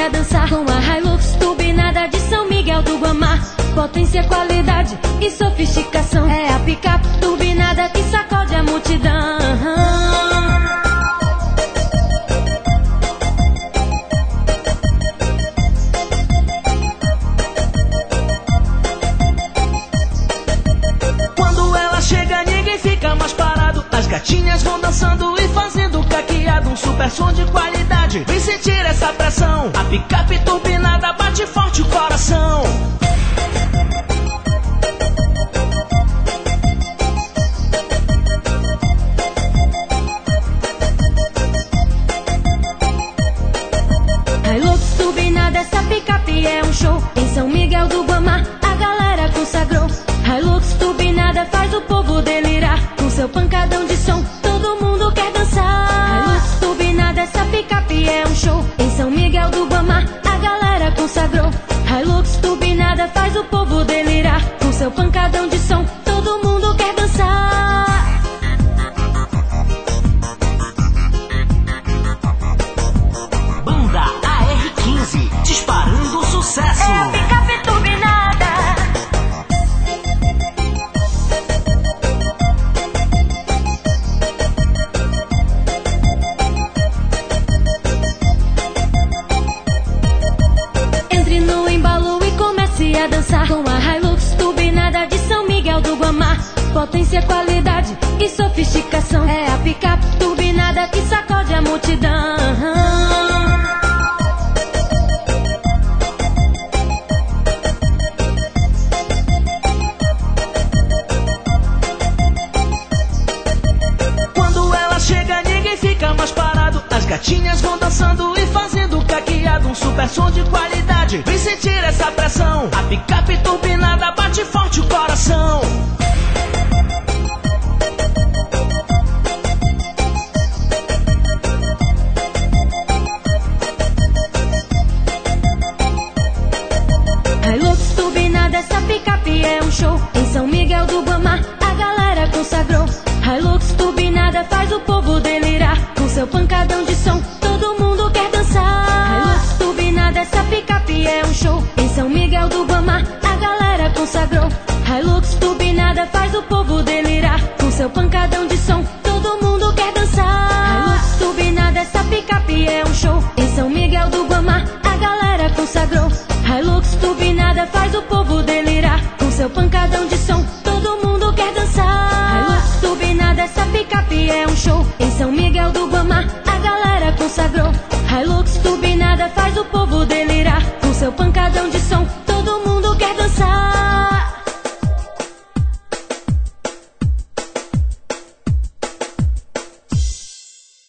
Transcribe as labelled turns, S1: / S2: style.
S1: a dançar com a Hilux turbinada de São Miguel do Guamá. Potência, qualidade e sofisticação. É a picape turbinada que sacode a multidão.
S2: Quando ela chega, ninguém fica mais parado. As gatinhas vão dançando e fazendo caqueado. Um super som de qualidade, vem sentir essa pressão. A picape turbinada bate forte o coração.
S1: Hilux turbinada, essa picape é um show. Em São Miguel do Guamá, a galera consagrou. Hilux turbinada faz o povo delirar. Com seu pancadão de som, todo mundo quer dançar. Hilux turbinada, essa picape é um show. Em São Miguel do Guamá, a galera consagrou. Hilux turbinada faz o povo delirar. Com seu pancadão de som, todo mundo quer dançar.
S2: Banda AR15, disparando sucesso.
S1: É a picape turbinada. Entre no embalo e comece a dançar com a Hilux turbinada de São Miguel do Guamá. Potência, qualidade e sofisticação. É a picape turbinada que sacode a multidão.
S2: Quando ela chega, ninguém fica mais parado. As gatinhas vão dançando e fazendo caqueado. Um super som de qualidade, vem sentir essa pressão. A picape turbinada bate forte o coração.
S1: Hilux turbinada, essa picape é um show. Em São Miguel do Guamá, a galera consagrou. Hilux turbinada faz o povo delirar. Com seu pancadão de som, todo mundo quer dançar. Hilux turbinada, essa picape é um show. Em São Miguel do Guamá, a galera consagrou. Hilux turbinada faz o povo delirar. Com seu pancadão de som, todo mundo quer dançar. Hilux turbinada, essa picape é um show. Em São Miguel do Guamá, a galera consagrou. Hilux turbinada faz o povo delirar. Com seu pancadão de som, todo mundo quer dançar. Hilux turbinada, essa picape é um show. Em São Miguel do Guamá, a galera consagrou. Hilux turbinada faz o povo delirar. Com seu pancadão